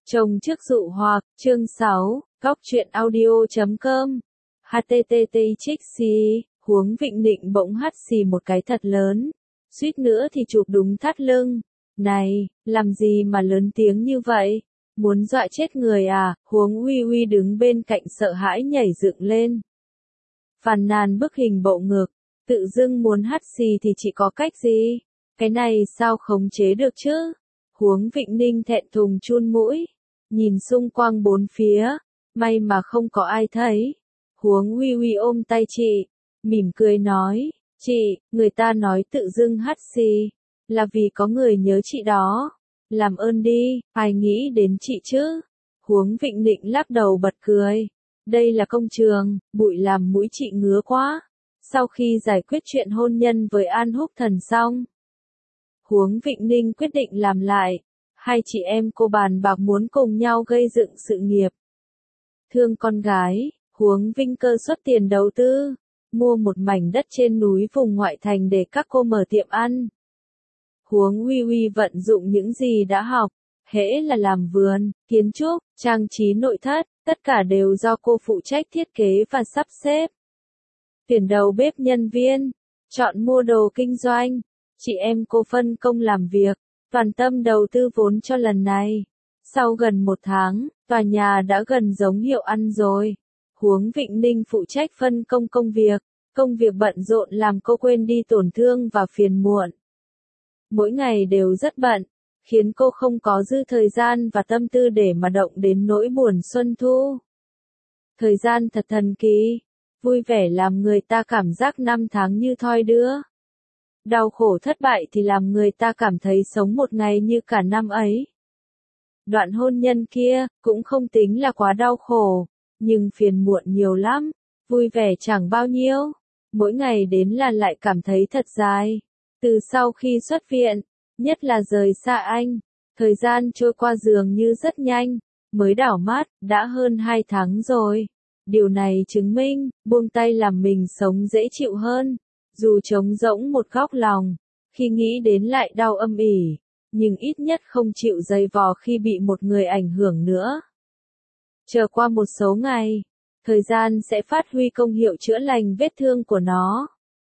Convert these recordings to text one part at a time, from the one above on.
Chồng trước dụ hoặc, chương 6, Góc truyện audio.com. http:// Huống Vịnh Nịnh bỗng hắt xì một cái thật lớn, suýt nữa thì chụp đúng thắt lưng. Này, làm gì mà lớn tiếng như vậy? Muốn dọa chết người à? Huống Uy Uy đứng bên cạnh sợ hãi nhảy dựng lên. Phàn nàn bức hình bộ ngực, tự dưng muốn hắt xì thì chỉ có cách gì? Cái này sao khống chế được chứ? Huống Vịnh Ninh thẹn thùng chun mũi, nhìn xung quanh bốn phía, may mà không có ai thấy. Huống Uy Uy ôm tay chị, mỉm cười nói, chị, người ta nói tự dưng hắt xì, là vì có người nhớ chị đó. Làm ơn đi, ai nghĩ đến chị chứ? Huống Vịnh Nịnh lắc đầu bật cười. Đây là công trường, bụi làm mũi chị ngứa quá. Sau khi giải quyết chuyện hôn nhân với An Húc Thần xong, Huống Vịnh Ninh quyết định làm lại. Hai chị em cô bàn bạc muốn cùng nhau gây dựng sự nghiệp. Thương con gái, Huống Vinh Cơ xuất tiền đầu tư, mua một mảnh đất trên núi vùng ngoại thành để các cô mở tiệm ăn. Huống Uy Uy vận dụng những gì đã học, hễ là làm vườn, kiến trúc, trang trí nội thất, tất cả đều do cô phụ trách thiết kế và sắp xếp. Tuyển đầu bếp nhân viên, chọn mua đồ kinh doanh, chị em cô phân công làm việc, toàn tâm đầu tư vốn cho lần này. Sau gần 1 tháng, tòa nhà đã gần giống hiệu ăn rồi. Huống Vịnh Ninh phụ trách phân công việc bận rộn làm cô quên đi tổn thương và phiền muộn. Mỗi ngày đều rất bận, khiến cô không có dư thời gian và tâm tư để mà động đến nỗi buồn xuân thu. Thời gian thật thần kỳ, vui vẻ làm người ta cảm giác năm tháng như thoi đưa. Đau khổ thất bại thì làm người ta cảm thấy sống một ngày như cả năm ấy. Đoạn hôn nhân kia, cũng không tính là quá đau khổ, nhưng phiền muộn nhiều lắm, vui vẻ chẳng bao nhiêu. Mỗi ngày đến là lại cảm thấy thật dài. Từ sau khi xuất viện, nhất là rời xa anh, thời gian trôi qua dường như rất nhanh, mới đảo mắt, đã hơn 2 tháng rồi. Điều này chứng minh, buông tay làm mình sống dễ chịu hơn. Dù trống rỗng một góc lòng, khi nghĩ đến lại đau âm ỉ, nhưng ít nhất không chịu dày vò khi bị một người ảnh hưởng nữa. Chờ qua một số ngày, thời gian sẽ phát huy công hiệu chữa lành vết thương của nó.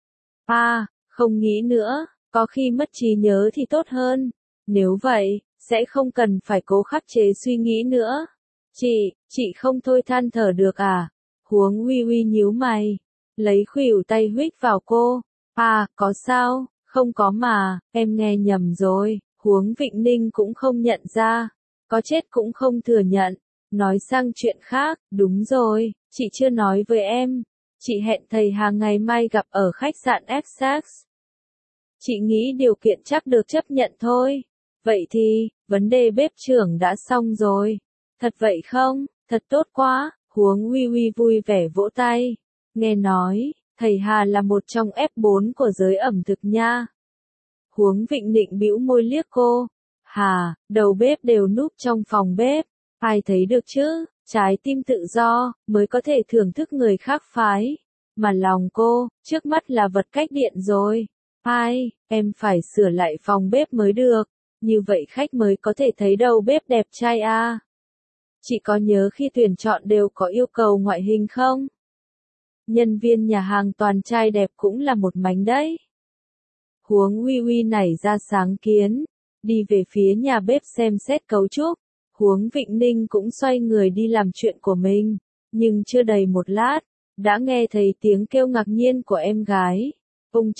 Không nghĩ nữa, có khi mất trí nhớ thì tốt hơn. Nếu vậy, sẽ không cần phải cố khắc chế suy nghĩ nữa. Chị không thôi than thở được à? Huống Uy Uy nhíu mày, lấy khuỷu tay huých vào cô. Có sao? Không có mà, em nghe nhầm rồi. Huống Vịnh Ninh cũng không nhận ra, có chết cũng không thừa nhận. Nói sang chuyện khác, đúng rồi, chị chưa nói với em. Chị hẹn thầy Hà ngày mai gặp ở khách sạn Essex. Chị nghĩ điều kiện chắc được chấp nhận thôi. Vậy thì, vấn đề bếp trưởng đã xong rồi. Thật vậy không? Thật tốt quá. Huống Uy Uy vui vẻ vỗ tay. Nghe nói, thầy Hà là một trong F4 của giới ẩm thực nha. Huống Vịnh Nịnh bĩu môi liếc cô. Hà, đầu bếp đều núp trong phòng bếp. Ai thấy được chứ? Trái tim tự do, mới có thể thưởng thức người khác phái. Mà lòng cô, trước mắt là vật cách điện rồi. Em phải sửa lại phòng bếp mới được. Như vậy khách mới có thể thấy đầu bếp đẹp trai à. Chị có nhớ khi tuyển chọn đều có yêu cầu ngoại hình không? Nhân viên nhà hàng toàn trai đẹp cũng là một mánh đấy. Huống Uy Uy nảy ra sáng kiến, đi về phía nhà bếp xem xét cấu trúc. Huống Vịnh Ninh cũng xoay người đi làm chuyện của mình, nhưng chưa đầy một lát, đã nghe thấy tiếng kêu ngạc nhiên của em gái. Ông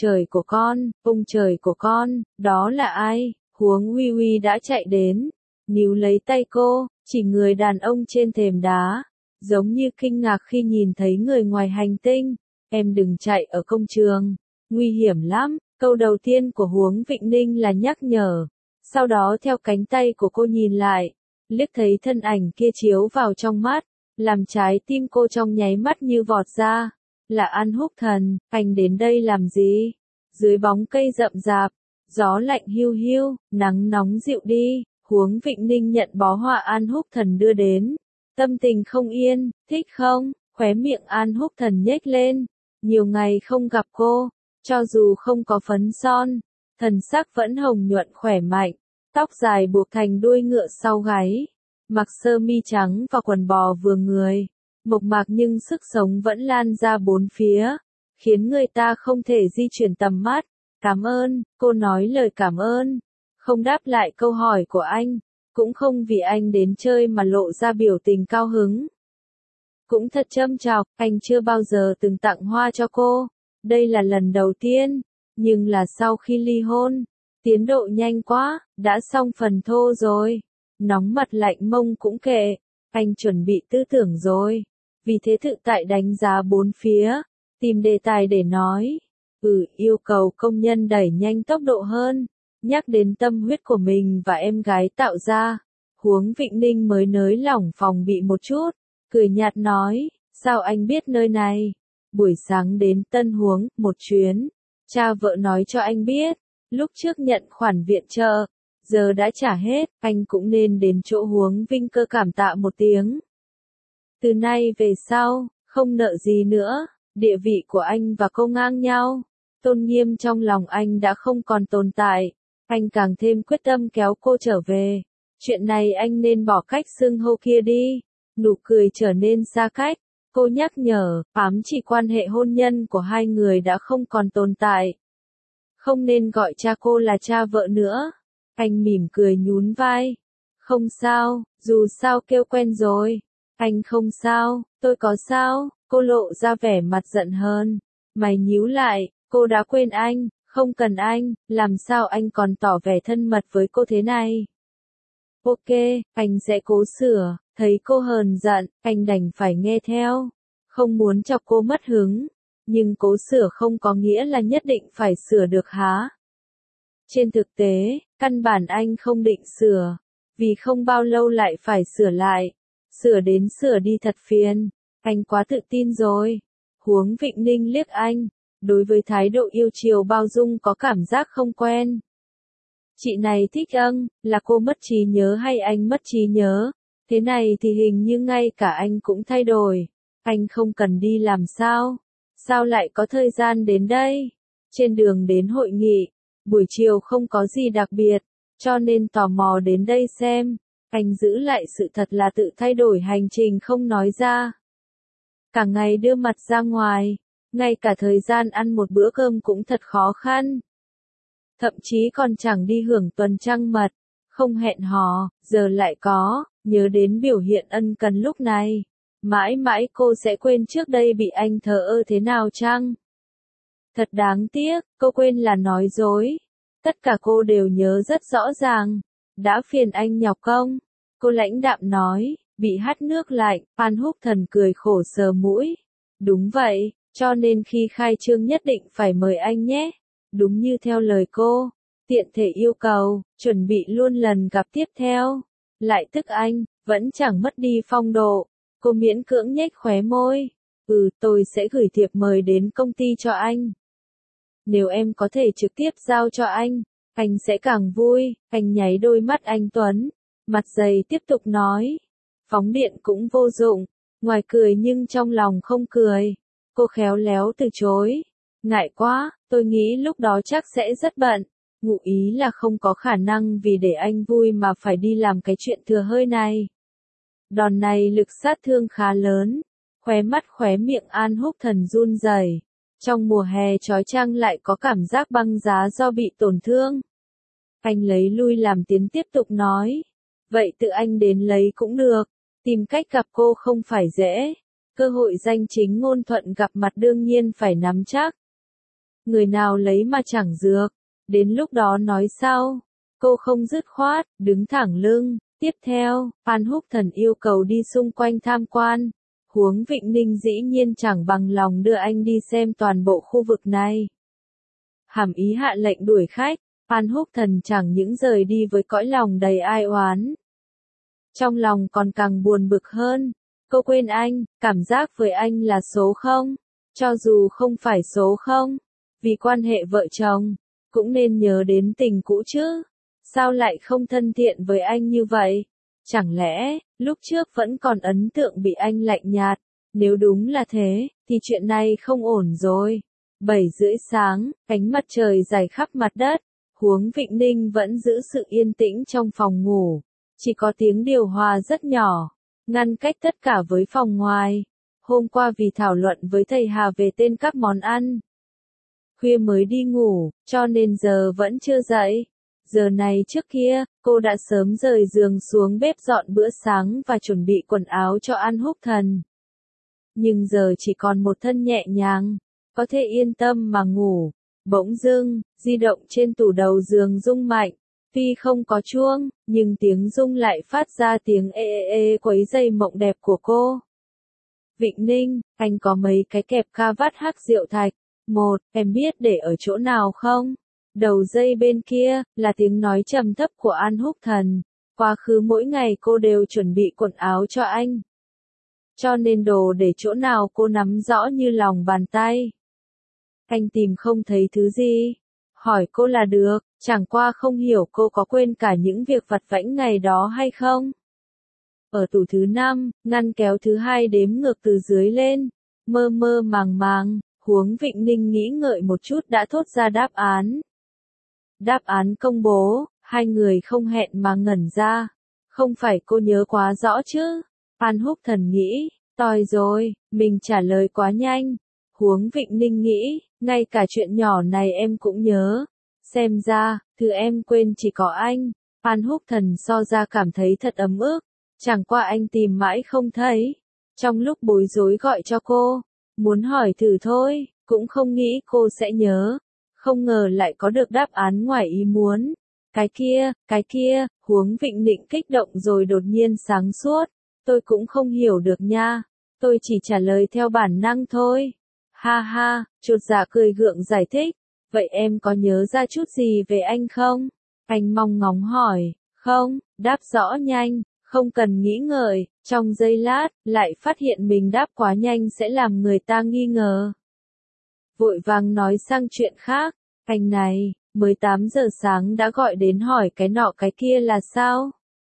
trời của con, đó là ai? Huống Uy Uy đã chạy đến, níu lấy tay cô, chỉ người đàn ông trên thềm đá, giống như kinh ngạc khi nhìn thấy người ngoài hành tinh. Em đừng chạy ở công trường, nguy hiểm lắm. Câu đầu tiên của Huống Vịnh Ninh là nhắc nhở, sau đó theo cánh tay của cô nhìn lại, liếc thấy thân ảnh kia chiếu vào trong mắt, làm trái tim cô trong nháy mắt như vọt ra. Là An Húc Thần, anh đến đây làm gì? Dưới bóng cây rậm rạp, gió lạnh hiu hiu, nắng nóng dịu đi, Huống Vịnh Ninh nhận bó hoa An Húc Thần đưa đến. Tâm tình không yên, thích không? Khóe miệng An Húc Thần nhếch lên. Nhiều ngày không gặp cô, cho dù không có phấn son, thần sắc vẫn hồng nhuận khỏe mạnh, tóc dài buộc thành đuôi ngựa sau gáy, mặc sơ mi trắng và quần bò vừa người, mộc mạc nhưng sức sống vẫn lan ra bốn phía, khiến người ta không thể di chuyển tầm mắt. Cảm ơn, cô nói lời cảm ơn, không đáp lại câu hỏi của anh, cũng không vì anh đến chơi mà lộ ra biểu tình cao hứng. Cũng thật châm chọc, anh chưa bao giờ từng tặng hoa cho cô, đây là lần đầu tiên, nhưng là sau khi ly hôn, tiến độ nhanh quá, đã xong phần thô rồi, nóng mặt lạnh mông cũng kệ, anh chuẩn bị tư tưởng rồi, vì thế tự tại đánh giá bốn phía, tìm đề tài để nói. Yêu cầu công nhân đẩy nhanh tốc độ hơn, nhắc đến tâm huyết của mình và em gái tạo ra. Huống Vịnh Ninh mới nới lỏng phòng bị một chút, cười nhạt nói, sao anh biết nơi này? Buổi sáng đến Tân Huống, một chuyến, cha vợ nói cho anh biết, lúc trước nhận khoản viện trợ, giờ đã trả hết, anh cũng nên đến chỗ Huống Vinh Cơ cảm tạ một tiếng. Từ nay về sau, không nợ gì nữa, địa vị của anh và cô ngang nhau. Tôn nghiêm trong lòng anh đã không còn tồn tại, anh càng thêm quyết tâm kéo cô trở về. Chuyện này anh nên bỏ cách xưng hô kia đi. Nụ cười trở nên xa cách, cô nhắc nhở, ám chỉ quan hệ hôn nhân của hai người đã không còn tồn tại. Không nên gọi cha cô là cha vợ nữa. Anh mỉm cười nhún vai. Không sao, dù sao kêu quen rồi. Anh không sao, tôi có sao? Cô lộ ra vẻ mặt giận hơn. Mày nhíu lại. Cô đã quên anh, không cần anh, làm sao anh còn tỏ vẻ thân mật với cô thế này? Ok, anh sẽ cố sửa, thấy cô hờn giận, anh đành phải nghe theo. Không muốn chọc cô mất hứng, nhưng cố sửa không có nghĩa là nhất định phải sửa được hả? Trên thực tế, căn bản anh không định sửa, vì không bao lâu lại phải sửa lại. Sửa đến sửa đi thật phiền, anh quá tự tin rồi. Huống Vịnh Ninh liếc anh. Đối với thái độ yêu chiều bao dung có cảm giác không quen. Chị này thích là cô mất trí nhớ hay anh mất trí nhớ? Thế này thì hình như ngay cả anh cũng thay đổi. Anh không cần đi làm sao? Sao lại có thời gian đến đây? Trên đường đến hội nghị, buổi chiều không có gì đặc biệt, cho nên tò mò đến đây xem. Anh giữ lại sự thật là tự thay đổi hành trình không nói ra. Cả ngày đưa mặt ra ngoài. Ngay cả thời gian ăn một bữa cơm cũng thật khó khăn. Thậm chí còn chẳng đi hưởng tuần trăng mật, không hẹn hò, giờ lại có, nhớ đến biểu hiện ân cần lúc này. Mãi mãi cô sẽ quên trước đây bị anh thờ ơ thế nào chăng? Thật đáng tiếc, cô quên là nói dối. Tất cả cô đều nhớ rất rõ ràng. Đã phiền anh nhọc công. Cô lãnh đạm nói, bị hắt nước lạnh, Phan Húc Thần cười khổ sờ mũi. Đúng vậy. Cho nên khi khai trương nhất định phải mời anh nhé. Đúng như theo lời cô, tiện thể yêu cầu, chuẩn bị luôn lần gặp tiếp theo. Lại tức anh, vẫn chẳng mất đi phong độ. Cô miễn cưỡng nhếch khóe môi. Tôi sẽ gửi thiệp mời đến công ty cho anh. Nếu em có thể trực tiếp giao cho anh sẽ càng vui. Anh nháy đôi mắt anh Tuấn. Mặt dày tiếp tục nói. Phóng điện cũng vô dụng. Ngoài cười nhưng trong lòng không cười. Cô khéo léo từ chối. Ngại quá, tôi nghĩ lúc đó chắc sẽ rất bận. Ngụ ý là không có khả năng vì để anh vui mà phải đi làm cái chuyện thừa hơi này. Đòn này lực sát thương khá lớn. Khóe mắt khóe miệng An Húc Thần run rẩy. Trong mùa hè chói chang lại có cảm giác băng giá do bị tổn thương. Anh lấy lui làm tiến tiếp tục nói. Vậy tự anh đến lấy cũng được. Tìm cách gặp cô không phải dễ. Cơ hội danh chính ngôn thuận gặp mặt đương nhiên phải nắm chắc. Người nào lấy mà chẳng dược. Đến lúc đó nói sau. Cô không dứt khoát, đứng thẳng lưng. Tiếp theo, Phan Húc Thần yêu cầu đi xung quanh tham quan. Huống Vịnh Ninh dĩ nhiên chẳng bằng lòng đưa anh đi xem toàn bộ khu vực này. Hàm ý hạ lệnh đuổi khách, Phan Húc Thần chẳng những rời đi với cõi lòng đầy ai oán. Trong lòng còn càng buồn bực hơn. Cô quên anh, cảm giác với anh là số 0. Cho dù không phải số 0, vì quan hệ vợ chồng, cũng nên nhớ đến tình cũ chứ. Sao lại không thân thiện với anh như vậy? Chẳng lẽ, lúc trước vẫn còn ấn tượng bị anh lạnh nhạt? Nếu đúng là thế, thì chuyện này không ổn rồi. 7:30 sáng, ánh mặt trời rải khắp mặt đất. Huống Vịnh Ninh vẫn giữ sự yên tĩnh trong phòng ngủ. Chỉ có tiếng điều hòa rất nhỏ, ngăn cách tất cả với phòng ngoài. Hôm qua vì thảo luận với thầy Hà về tên các món ăn, khuya mới đi ngủ, cho nên giờ vẫn chưa dậy. Giờ này trước kia, cô đã sớm rời giường xuống bếp dọn bữa sáng và chuẩn bị quần áo cho An Húc Thần. Nhưng giờ chỉ còn một thân nhẹ nhàng, có thể yên tâm mà ngủ. Bỗng dưng, di động trên tủ đầu giường rung mạnh. Tuy không có chuông, nhưng tiếng rung lại phát ra tiếng ê ê ê quấy rầy mộng đẹp của cô. Vịnh Ninh, anh có mấy cái kẹp ca vát hắc rượu thạch. Một, em biết để ở chỗ nào không? Đầu dây bên kia, là tiếng nói trầm thấp của An Húc Thần. Quá khứ mỗi ngày cô đều chuẩn bị quần áo cho anh. Cho nên đồ để chỗ nào cô nắm rõ như lòng bàn tay. Anh tìm không thấy thứ gì. Hỏi cô là được, chẳng qua không hiểu cô có quên cả những việc vặt vãnh ngày đó hay không. Ở tủ thứ 5, ngăn kéo thứ 2 đếm ngược từ dưới lên. Mơ mơ màng màng, Huống Vịnh Ninh nghĩ ngợi một chút đã thốt ra đáp án. Đáp án công bố, hai người không hẹn mà ngẩn ra. Không phải cô nhớ quá rõ chứ? An Húc Thần nghĩ, toi rồi, mình trả lời quá nhanh. Huống Vịnh Ninh nghĩ, ngay cả chuyện nhỏ này em cũng nhớ. Xem ra, thứ em quên chỉ có anh. An Húc Thần so ra cảm thấy thật ấm ức. Chẳng qua anh tìm mãi không thấy. Trong lúc bối rối gọi cho cô, muốn hỏi thử thôi, cũng không nghĩ cô sẽ nhớ. Không ngờ lại có được đáp án ngoài ý muốn. Cái kia, Huống Vịnh Ninh kích động rồi đột nhiên sáng suốt. Tôi cũng không hiểu được nha. Tôi chỉ trả lời theo bản năng thôi. Ha ha, chột dạ cười gượng giải thích. Vậy em có nhớ ra chút gì về anh không? Anh mong ngóng hỏi. Không, đáp rõ nhanh, không cần nghĩ ngợi. Trong giây lát, lại phát hiện mình đáp quá nhanh sẽ làm người ta nghi ngờ. Vội vàng nói sang chuyện khác. Anh này, mới 8 giờ sáng đã gọi đến hỏi cái nọ cái kia là sao?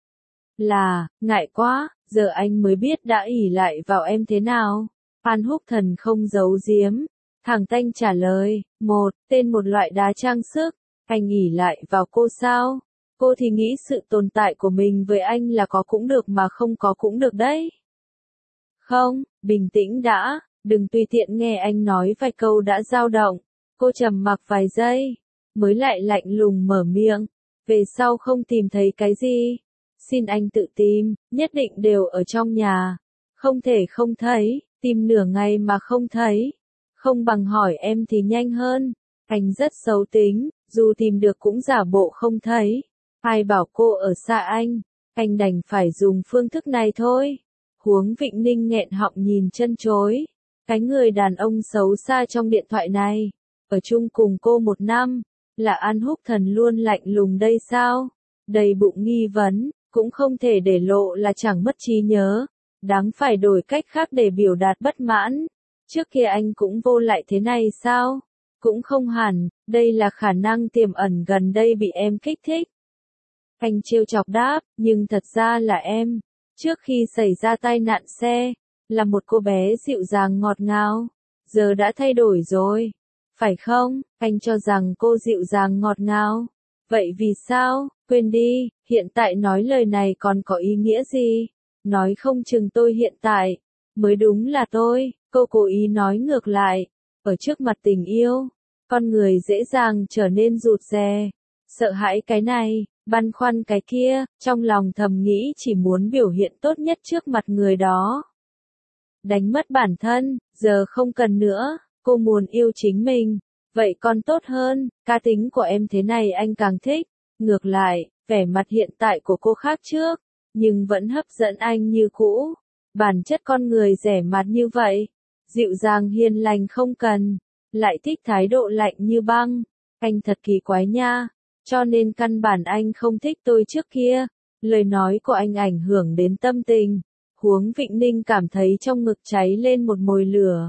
Là, ngại quá, giờ anh mới biết đã ỷ lại vào em thế nào. An Húc Thần không giấu giếm, thẳng tanh trả lời, tên một loại đá trang sức, anh ỷ lại vào cô sao? Cô thì nghĩ sự tồn tại của mình với anh là có cũng được mà không có cũng được đấy. Không, bình tĩnh đã, đừng tùy tiện nghe anh nói vài câu đã dao động. Cô trầm mặc vài giây, mới lại lạnh lùng mở miệng, về sau không tìm thấy cái gì. Xin anh tự tìm, nhất định đều ở trong nhà. Không thể không thấy, tìm nửa ngày mà không thấy. Không bằng hỏi em thì nhanh hơn. Anh rất xấu tính, dù tìm được cũng giả bộ không thấy. Ai bảo cô ở xa anh đành phải dùng phương thức này thôi. Huống Vịnh Ninh nghẹn họng nhìn chân chối. Cái người đàn ông xấu xa trong điện thoại này, ở chung cùng cô 1 năm, là An Húc Thần luôn lạnh lùng đây sao? Đầy bụng nghi vấn, cũng không thể để lộ là chẳng mất trí nhớ. Đáng phải đổi cách khác để biểu đạt bất mãn. Trước kia anh cũng vô lại thế này sao? Cũng không hẳn, đây là khả năng tiềm ẩn gần đây bị em kích thích. Anh trêu chọc đáp, nhưng thật ra là em, trước khi xảy ra tai nạn xe, là một cô bé dịu dàng ngọt ngào, giờ đã thay đổi rồi. Phải không? Anh cho rằng cô dịu dàng ngọt ngào. Vậy vì sao? Quên đi, hiện tại nói lời này còn có ý nghĩa gì? Nói không chừng tôi hiện tại, mới đúng là tôi, cô cố ý nói ngược lại. Ở trước mặt tình yêu, con người dễ dàng trở nên rụt rè, sợ hãi cái này, băn khoăn cái kia, trong lòng thầm nghĩ chỉ muốn biểu hiện tốt nhất trước mặt người đó. Đánh mất bản thân, giờ không cần nữa, cô muốn yêu chính mình, vậy còn tốt hơn, cá tính của em thế này anh càng thích. Ngược lại, vẻ mặt hiện tại của cô khác trước, nhưng vẫn hấp dẫn anh như cũ. Bản chất con người rẻ mạt như vậy, dịu dàng hiền lành không cần, lại thích thái độ lạnh như băng. Anh thật kỳ quái nha, cho nên căn bản anh không thích tôi trước kia. Lời nói của anh ảnh hưởng đến tâm tình. Huống Vịnh Ninh cảm thấy trong ngực cháy lên một mồi lửa.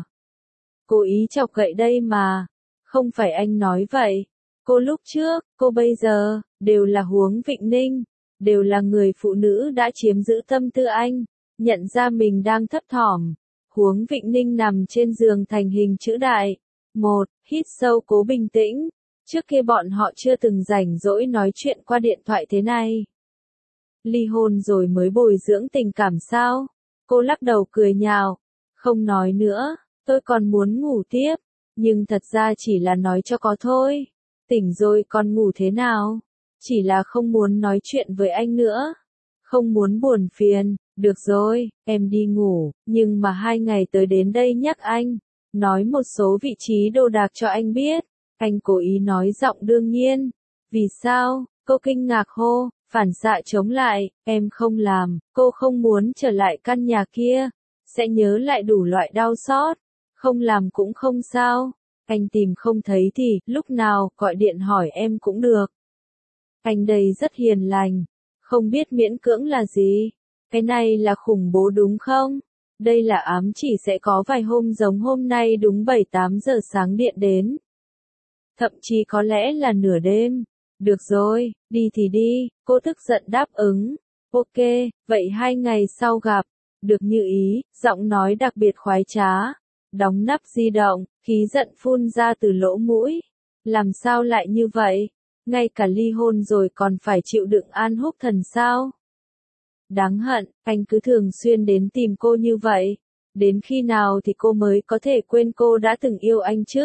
Cố ý chọc gậy đây mà, không phải anh nói vậy. Cô lúc trước, cô bây giờ, đều là Huống Vịnh Ninh, đều là người phụ nữ đã chiếm giữ tâm tư anh. Nhận ra mình đang thấp thỏm, Huống Vịnh Ninh nằm trên giường thành hình chữ đại. Hít sâu cố bình tĩnh. Trước kia bọn họ chưa từng rảnh rỗi nói chuyện qua điện thoại thế này. Ly hôn rồi mới bồi dưỡng tình cảm sao? Cô lắc đầu cười nhạo. Không nói nữa, tôi còn muốn ngủ tiếp. Nhưng thật ra chỉ là nói cho có thôi. Tỉnh rồi còn ngủ thế nào? Chỉ là không muốn nói chuyện với anh nữa. Không muốn buồn phiền. Được rồi, em đi ngủ. Nhưng mà 2 ngày tới đến đây nhắc anh. Nói một số vị trí đồ đạc cho anh biết. Anh cố ý nói giọng đương nhiên. Vì sao? Cô kinh ngạc hô. Phản xạ chống lại. Em không làm. Cô không muốn trở lại căn nhà kia. Sẽ nhớ lại đủ loại đau xót. Không làm cũng không sao. Anh tìm không thấy thì, lúc nào, gọi điện hỏi em cũng được. Anh đây rất hiền lành. Không biết miễn cưỡng là gì. Cái này là khủng bố đúng không? Đây là ám chỉ sẽ có vài hôm giống hôm nay đúng 7-8 giờ sáng điện đến. Thậm chí có lẽ là nửa đêm. Được rồi, đi thì đi, cô tức giận đáp ứng. Ok, vậy 2 ngày sau gặp. Được như ý, giọng nói đặc biệt khoái trá. Đóng nắp di động, khí giận phun ra từ lỗ mũi. Làm sao lại như vậy? Ngay cả ly hôn rồi còn phải chịu đựng An Húc Thần sao? Đáng hận, anh cứ thường xuyên đến tìm cô như vậy. Đến khi nào thì cô mới có thể quên cô đã từng yêu anh chứ?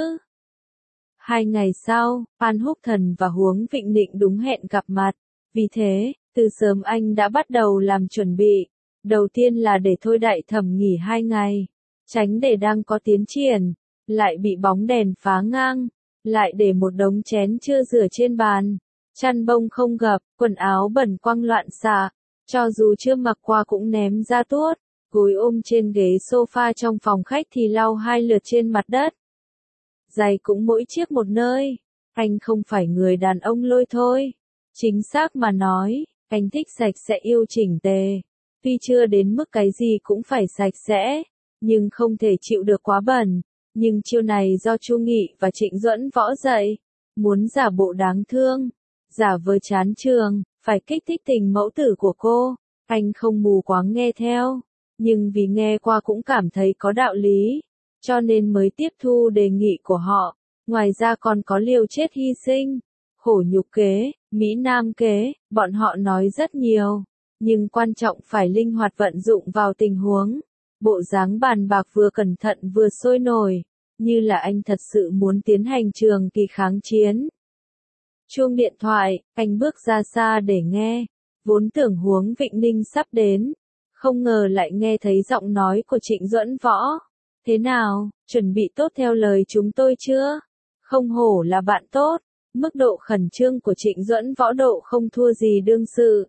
2 ngày sau, An Húc Thần và Huống Vịnh Nịnh đúng hẹn gặp mặt. Vì thế, từ sớm anh đã bắt đầu làm chuẩn bị. Đầu tiên là để Thôi Đại Thẩm nghỉ 2 ngày. Tránh để đang có tiến triển. Lại bị bóng đèn phá ngang. Lại để một đống chén chưa rửa trên bàn. Chăn bông không gập, quần áo bẩn quăng loạn xạ. Cho dù chưa mặc qua cũng ném ra tuốt. Gối ôm trên ghế sofa trong phòng khách thì lau 2 lượt trên mặt đất. Giày cũng mỗi chiếc một nơi. Anh không phải người đàn ông lôi thôi. Chính xác mà nói, anh thích sạch sẽ yêu chỉnh tề. Tuy chưa đến mức cái gì cũng phải sạch sẽ, nhưng không thể chịu được quá bẩn. Nhưng chiêu này do Chu Nghị và Trịnh Duẫn Võ dạy. Muốn giả bộ đáng thương, giả vờ chán trường, phải kích thích tình mẫu tử của cô. Anh không mù quáng nghe theo, nhưng vì nghe qua cũng cảm thấy có đạo lý, cho nên mới tiếp thu đề nghị của họ. Ngoài ra còn có liều chết hy sinh, khổ nhục kế, Mỹ Nam kế, bọn họ nói rất nhiều. Nhưng quan trọng phải linh hoạt vận dụng vào tình huống. Bộ dáng bàn bạc vừa cẩn thận vừa sôi nổi, như là anh thật sự muốn tiến hành trường kỳ kháng chiến. Chuông điện thoại, anh bước ra xa để nghe. Vốn tưởng Huống Vịnh Ninh sắp đến, không ngờ lại nghe thấy giọng nói của Trịnh Duẫn Võ. Thế nào, chuẩn bị tốt theo lời chúng tôi chưa? Không hổ là bạn tốt. Mức độ khẩn trương của Trịnh Duẫn Võ độ không thua gì đương sự.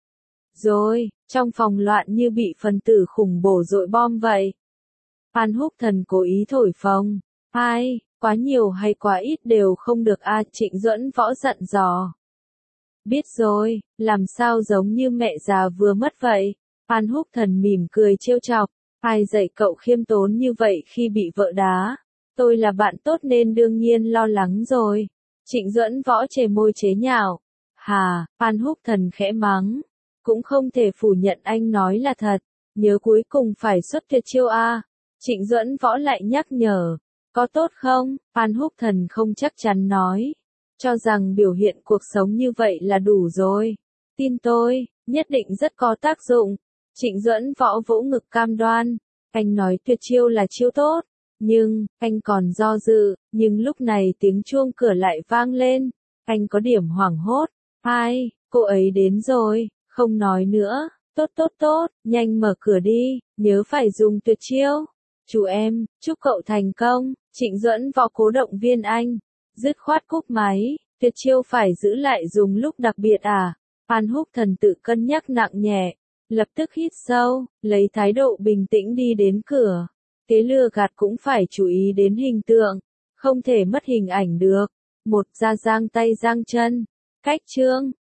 Rồi, trong phòng loạn như bị phần tử khủng bố dội bom vậy. An Húc Thần cố ý thổi phồng. Ai, quá nhiều hay quá ít đều không được Trịnh Duẫn Võ giận dò. Biết rồi, làm sao giống như mẹ già vừa mất vậy. An Húc Thần mỉm cười trêu chọc. Ai dạy cậu khiêm tốn như vậy khi bị vợ đá? Tôi là bạn tốt nên đương nhiên lo lắng rồi. Trịnh Duẫn Võ chề môi chế nhạo. Hà, An Húc Thần khẽ mắng. Cũng không thể phủ nhận anh nói là thật. Nhớ cuối cùng phải xuất tuyệt chiêu Trịnh Duẫn Võ lại nhắc nhở. Có tốt không? An Húc Thần không chắc chắn nói. Cho rằng biểu hiện cuộc sống như vậy là đủ rồi. Tin tôi, nhất định rất có tác dụng. Trịnh Duẫn Võ vỗ ngực cam đoan. Anh nói tuyệt chiêu là chiêu tốt. Nhưng, anh còn do dự. Nhưng lúc này tiếng chuông cửa lại vang lên. Anh có điểm hoảng hốt. Ai, cô ấy đến rồi. Không nói nữa. Tốt tốt tốt, nhanh mở cửa đi. Nhớ phải dùng tuyệt chiêu. Chú em, chúc cậu thành công. Trịnh Duẫn Võ cố động viên anh. Dứt khoát cúp máy. Tuyệt chiêu phải giữ lại dùng lúc đặc biệt An Húc Thần tự cân nhắc nặng nhẹ. Lập tức hít sâu, lấy thái độ bình tĩnh đi đến cửa. Kế lừa gạt cũng phải chú ý đến hình tượng. Không thể mất hình ảnh được. Một ra giang tay giang chân. Cách chương.